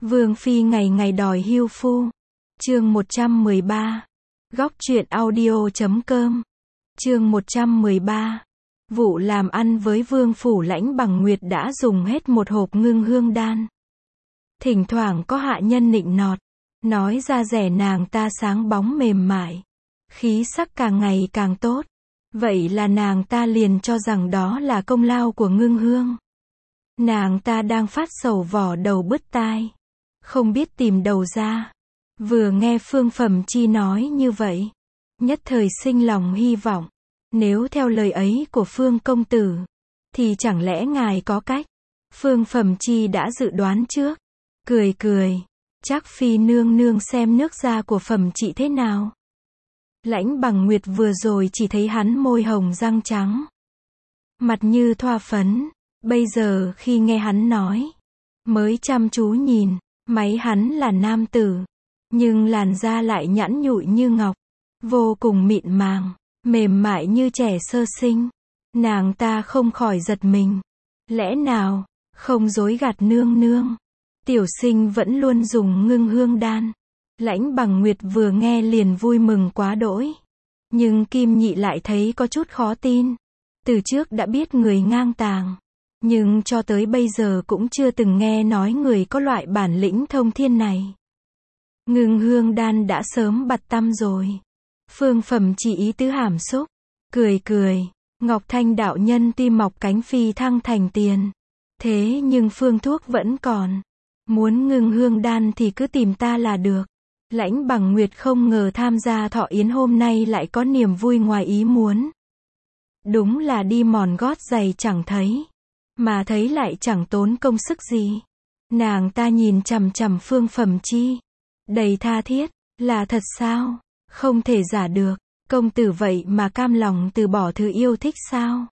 Vương phi ngày ngày đòi hưu phu. Chương 113. Góc truyện audio.com. Chương 113. Vụ làm ăn với Vương phủ Lãnh Bằng Nguyệt đã dùng hết một hộp ngưng hương đan. Thỉnh thoảng có hạ nhân nịnh nọt, nói da rẻ nàng ta sáng bóng mềm mại, khí sắc càng ngày càng tốt. Vậy là nàng ta liền cho rằng đó là công lao của ngưng hương. Nàng ta đang phát sầu vỏ đầu bứt tai, không biết tìm đầu ra. Vừa nghe Phương Phẩm Chi nói như vậy, nhất thời sinh lòng hy vọng. Nếu theo lời ấy của Phương công tử, thì chẳng lẽ ngài có cách? Phương Phẩm Chi đã dự đoán trước, cười cười, chắc phi nương nương xem nước da của Phẩm Chị thế nào. Lãnh Bằng Nguyệt vừa rồi chỉ thấy hắn môi hồng răng trắng, mặt như thoa phấn, bây giờ khi nghe hắn nói, mới chăm chú nhìn, máy hắn là nam tử, nhưng làn da lại nhẵn nhụi như ngọc, vô cùng mịn màng, mềm mại như trẻ sơ sinh. Nàng ta không khỏi giật mình. Lẽ nào, không dối gạt nương nương, tiểu sinh vẫn luôn dùng ngưng hương đan. Lãnh Bằng Nguyệt vừa nghe liền vui mừng quá đỗi. Nhưng Kim Nhị lại thấy có chút khó tin. Từ trước đã biết người ngang tàng, nhưng cho tới bây giờ cũng chưa từng nghe nói người có loại bản lĩnh thông thiên này. Ngưng hương đan đã sớm bặt tăm rồi. Phương Phẩm chỉ ý tứ hàm xúc, cười cười, Ngọc Thanh đạo nhân tuy mọc cánh phi thăng thành tiền, thế nhưng phương thuốc vẫn còn. Muốn ngưng hương đan thì cứ tìm ta là được. Lãnh Bằng Nguyệt không ngờ tham gia thọ yến hôm nay lại có niềm vui ngoài ý muốn. Đúng là đi mòn gót giày chẳng thấy, mà thấy lại chẳng tốn công sức gì. Nàng ta nhìn chằm chằm Phương Phẩm Chi, đầy tha thiết, là thật sao? Không thể giả được, công tử vậy mà cam lòng từ bỏ thứ yêu thích sao?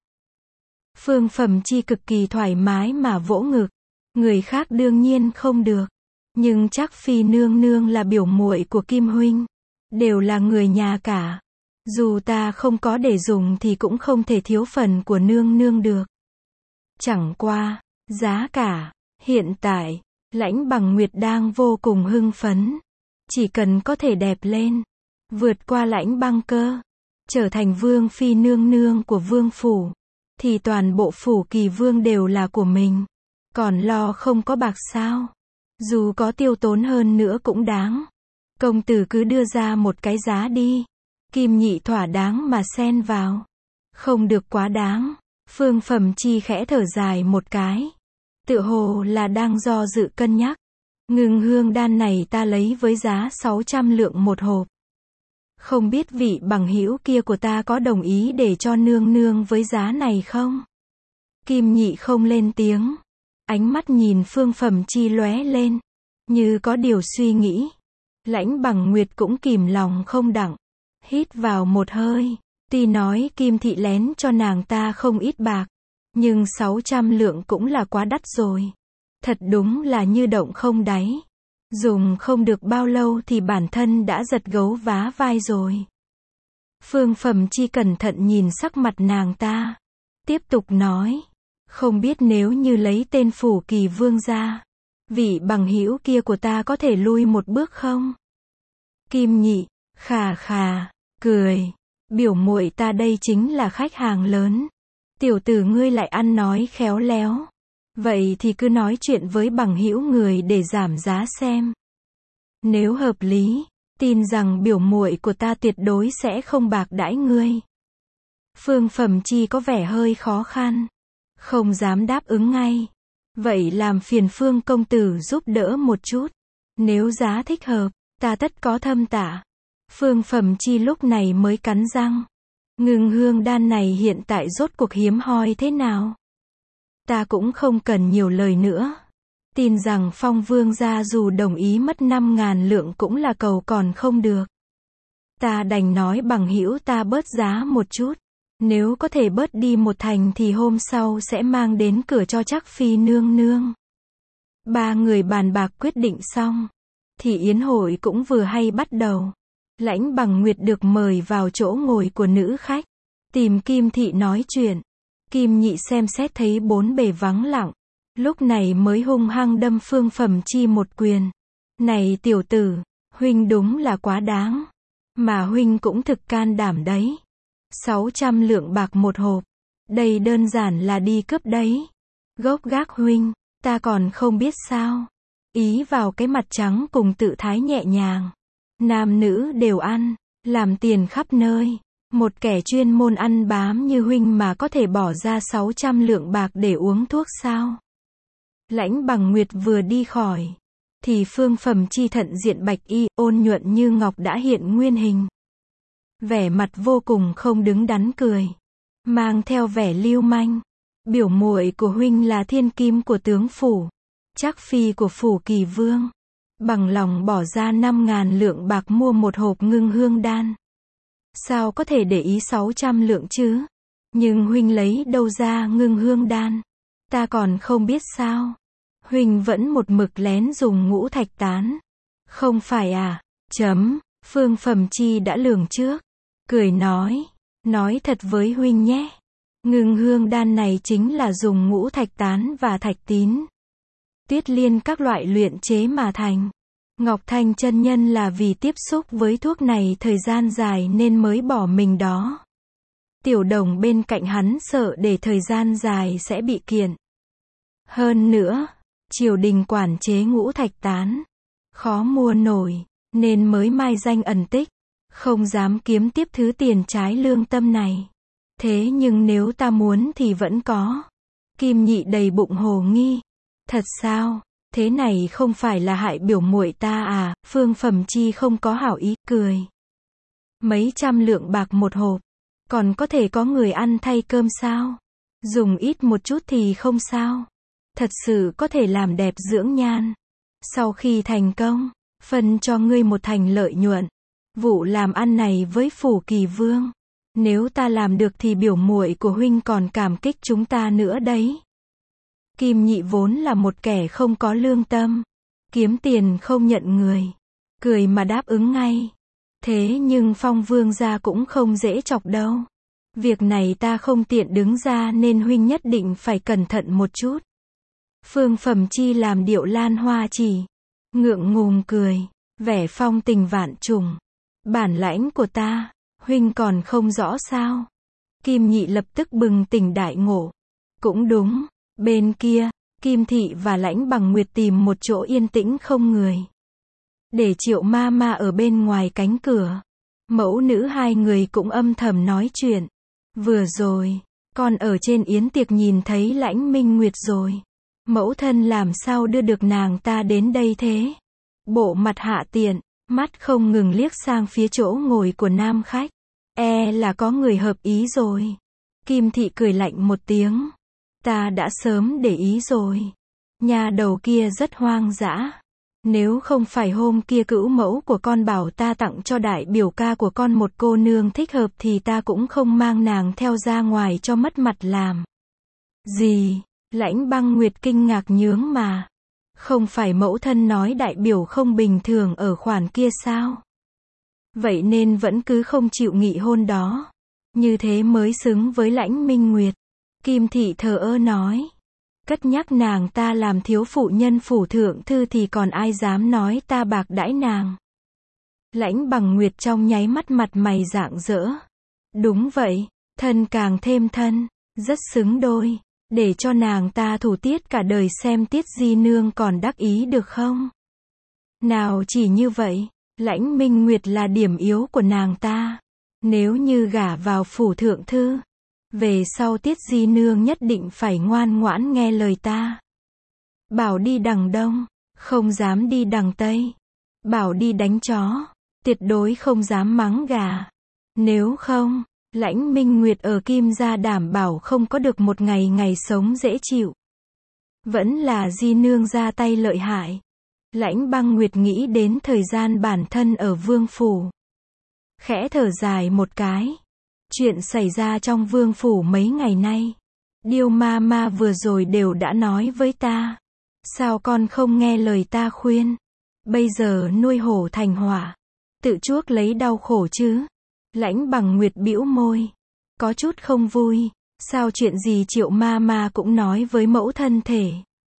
Phương Phẩm Chi cực kỳ thoải mái mà vỗ ngực, người khác đương nhiên không được, nhưng chắc phi nương nương là biểu muội của Kim huynh, đều là người nhà cả, dù ta không có để dùng thì cũng không thể thiếu phần của nương nương được. Chẳng qua, giá cả, hiện tại, Lãnh Bằng Nguyệt đang vô cùng hưng phấn, chỉ cần có thể đẹp lên, vượt qua Lãnh Băng Cơ, trở thành vương phi nương nương của vương phủ, thì toàn bộ phủ Kỳ Vương đều là của mình. Còn lo không có bạc sao? Dù có tiêu tốn hơn nữa cũng đáng. Công tử cứ đưa ra một cái giá đi. Kim Nhị thỏa đáng mà xen vào. Không được quá đáng. Phương Phẩm Chi khẽ thở dài một cái, tựa hồ là đang do dự cân nhắc. Ngưng hương đan này ta lấy với giá 600 lượng một hộp. Không biết vị bằng hữu kia của ta có đồng ý để cho nương nương với giá này không? Kim Nhị không lên tiếng. Ánh mắt nhìn Phương Phẩm Chi lóe lên, như có điều suy nghĩ. Lãnh Bằng Nguyệt cũng kìm lòng không đặng, hít vào một hơi. Tuy nói Kim Thị lén cho nàng ta không ít bạc, nhưng 600 lượng cũng là quá đắt rồi. Thật đúng là như động không đáy. Dùng không được bao lâu thì bản thân đã giật gấu vá vai rồi. Phương Phẩm Chi cẩn thận nhìn sắc mặt nàng ta, tiếp tục nói, không biết nếu như lấy tên phủ Kỳ Vương ra, vị bằng hữu kia của ta có thể lui một bước không? Kim Nhị khà khà cười, biểu muội ta đây chính là khách hàng lớn. Tiểu tử ngươi lại ăn nói khéo léo. Vậy thì cứ nói chuyện với bằng hữu người để giảm giá xem. Nếu hợp lý, tin rằng biểu muội của ta tuyệt đối sẽ không bạc đãi ngươi. Phương Phẩm Chi có vẻ hơi khó khăn, không dám đáp ứng ngay. Vậy làm phiền Phương công tử giúp đỡ một chút. Nếu giá thích hợp, ta tất có thâm tạ. Phương Phẩm Chi lúc này mới cắn răng. Ngưng hương đan này hiện tại rốt cuộc hiếm hoi thế nào? Ta cũng không cần nhiều lời nữa. Tin rằng Phong Vương gia dù đồng ý mất 5.000 lượng cũng là cầu còn không được. Ta đành nói bằng hữu ta bớt giá một chút. Nếu có thể bớt đi một thành thì hôm sau sẽ mang đến cửa cho chắc phi nương nương. Ba người bàn bạc quyết định xong, thì yến hội cũng vừa hay bắt đầu. Lãnh Bằng Nguyệt được mời vào chỗ ngồi của nữ khách, tìm Kim Thị nói chuyện. Kim Nhị xem xét thấy bốn bề vắng lặng, lúc này mới hung hăng đâm Phương Phẩm Chi một quyền. Này tiểu tử, huynh đúng là quá đáng. Mà huynh cũng thực can đảm đấy. 600 lượng bạc một hộp. Đây đơn giản là đi cướp đấy. Gốc gác huynh, ta còn không biết sao. Ý vào cái mặt trắng cùng tự thái nhẹ nhàng. Nam nữ đều ăn, làm tiền khắp nơi. Một kẻ chuyên môn ăn bám như huynh mà có thể bỏ ra 600 lượng bạc để uống thuốc sao? Lãnh Bằng Nguyệt vừa đi khỏi, thì Phương Phẩm Chi thận diện bạch y, ôn nhuận như ngọc đã hiện nguyên hình. Vẻ mặt vô cùng không đứng đắn cười, mang theo vẻ lưu manh. Biểu muội của huynh là thiên kim của tướng phủ, trác phi của phủ Kỳ Vương, bằng lòng bỏ ra 5.000 lượng bạc mua một hộp ngưng hương đan. Sao có thể để ý 600 lượng chứ? Nhưng huynh lấy đâu ra ngưng hương đan? Ta còn không biết sao? Huynh vẫn một mực lén dùng ngũ thạch tán. Không phải à? Phương Phẩm Chi đã lường trước, cười nói thật với huynh nhé. Ngưng hương đan này chính là dùng ngũ thạch tán và thạch tín, tuyết liên các loại luyện chế mà thành. Ngọc Thanh chân nhân là vì tiếp xúc với thuốc này thời gian dài nên mới bỏ mình đó. Tiểu đồng bên cạnh hắn sợ để thời gian dài sẽ bị kiện. Hơn nữa, triều đình quản chế ngũ thạch tán, khó mua nổi, nên mới mai danh ẩn tích, không dám kiếm tiếp thứ tiền trái lương tâm này. Thế nhưng nếu ta muốn thì vẫn có. Kim Nhị đầy bụng hồ nghi. Thật sao? Thế này không phải là hại biểu muội ta à? Phương Phẩm Chi không có hảo ý, cười. Mấy trăm lượng bạc một hộp, còn có thể có người ăn thay cơm sao? Dùng ít một chút thì không sao. Thật sự có thể làm đẹp dưỡng nhan. Sau khi thành công, phân cho ngươi một thành lợi nhuận. Vụ làm ăn này với phủ Kỳ Vương, nếu ta làm được thì biểu muội của huynh còn cảm kích chúng ta nữa đấy. Kim Nhị vốn là một kẻ không có lương tâm, kiếm tiền không nhận người, cười mà đáp ứng ngay. Thế nhưng Phong Vương gia cũng không dễ chọc đâu. Việc này ta không tiện đứng ra nên huynh nhất định phải cẩn thận một chút. Phương Phẩm Chi làm điệu lan hoa chỉ, ngượng ngùng cười, vẻ phong tình vạn trùng. Bản lãnh của ta, huynh còn không rõ sao? Kim Nhị lập tức bừng tỉnh đại ngộ. Cũng đúng, bên kia, Kim Thị và Lãnh Bằng Nguyệt tìm một chỗ yên tĩnh không người, để Triệu ma ma ở bên ngoài cánh cửa. Mẫu nữ hai người cũng âm thầm nói chuyện. Vừa rồi, con ở trên yến tiệc nhìn thấy Lãnh Minh Nguyệt rồi. Mẫu thân làm sao đưa được nàng ta đến đây thế? Bộ mặt hạ tiện, mắt không ngừng liếc sang phía chỗ ngồi của nam khách. Là có người hợp ý rồi. Kim Thị cười lạnh một tiếng. Ta đã sớm để ý rồi. Nhà đầu kia rất hoang dã. Nếu không phải hôm kia cữu mẫu của con bảo ta tặng cho đại biểu ca của con một cô nương thích hợp thì ta cũng không mang nàng theo ra ngoài cho mất mặt làm. Gì? Lãnh Băng Nguyệt kinh ngạc nhướng mà. Không phải mẫu thân nói đại biểu không bình thường ở khoản kia sao? Vậy nên vẫn cứ không chịu nghị hôn đó. Như thế mới xứng với Lãnh Minh Nguyệt. Kim Thị thờ ơ nói. Cất nhắc nàng ta làm thiếu phụ nhân phủ thượng thư thì còn ai dám nói ta bạc đãi nàng. Lãnh Bằng Nguyệt trong nháy mắt mặt mày rạng rỡ. Đúng vậy, thân càng thêm thân, rất xứng đôi. Để cho nàng ta thủ tiết cả đời xem Tiết Di Nương còn đắc ý được không? Nào chỉ như vậy, Lãnh Minh Nguyệt là điểm yếu của nàng ta. Nếu như gả vào phủ thượng thư, về sau Tiết Di Nương nhất định phải ngoan ngoãn nghe lời ta. Bảo đi đằng đông, không dám đi đằng tây. Bảo đi đánh chó, tuyệt đối không dám mắng gà. Nếu không, Lãnh Minh Nguyệt ở Kim gia đảm bảo không có được một ngày sống dễ chịu. Vẫn là Di Nương ra tay lợi hại. Lãnh Băng Nguyệt nghĩ đến thời gian bản thân ở vương phủ, khẽ thở dài một cái. Chuyện xảy ra trong vương phủ mấy ngày nay, Điêu ma ma vừa rồi đều đã nói với ta. Sao con không nghe lời ta khuyên? Bây giờ nuôi hổ thành hỏa, tự chuốc lấy đau khổ chứ? Lãnh Bằng Nguyệt bĩu môi, có chút không vui. Sao chuyện gì Triệu ma ma cũng nói với mẫu thân thể?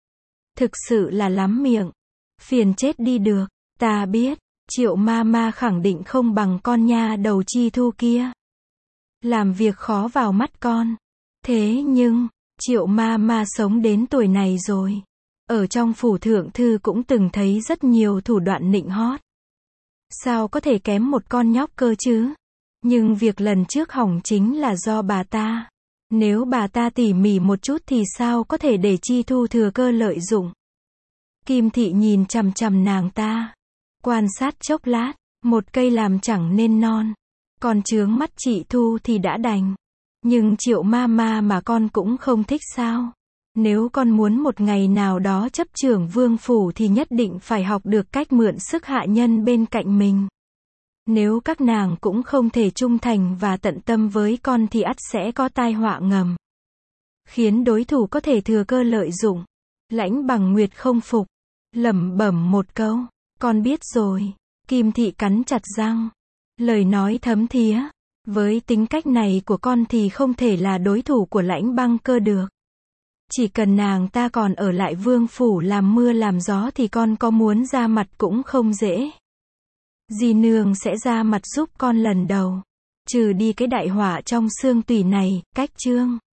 Thực sự là lắm miệng. Phiền chết đi được. Ta biết, Triệu Mama khẳng định không bằng con nha đầu Chi Thu kia. Làm việc khó vào mắt con. Thế nhưng, Triệu Mama sống đến tuổi này rồi. Ở trong phủ thượng thư cũng từng thấy rất nhiều thủ đoạn nịnh hót. Sao có thể kém một con nhóc cơ chứ? Nhưng việc lần trước hỏng chính là do bà ta. Nếu bà ta tỉ mỉ một chút thì sao có thể để Chi Thu thừa cơ lợi dụng. Kim Thị nhìn chằm chằm nàng ta. Quan sát chốc lát, một cây làm chẳng nên non. Còn chướng mắt chị Thu thì đã đành. Nhưng Triệu Mama mà con cũng không thích sao? Nếu con muốn một ngày nào đó chấp trưởng vương phủ thì nhất định phải học được cách mượn sức hạ nhân bên cạnh mình. Nếu các nàng cũng không thể trung thành và tận tâm với con thì ắt sẽ có tai họa ngầm. Khiến đối thủ có thể thừa cơ lợi dụng. Lãnh Bằng Nguyệt không phục. Lẩm bẩm một câu. Con biết rồi. Kim Thị cắn chặt răng. Lời nói thấm thía. Với tính cách này của con thì không thể là đối thủ của Lãnh Băng Cơ được. Chỉ cần nàng ta còn ở lại vương phủ làm mưa làm gió thì con có muốn ra mặt cũng không dễ. Dì nương sẽ ra mặt giúp con lần đầu. Trừ đi cái đại họa trong xương tủy này, cách chương.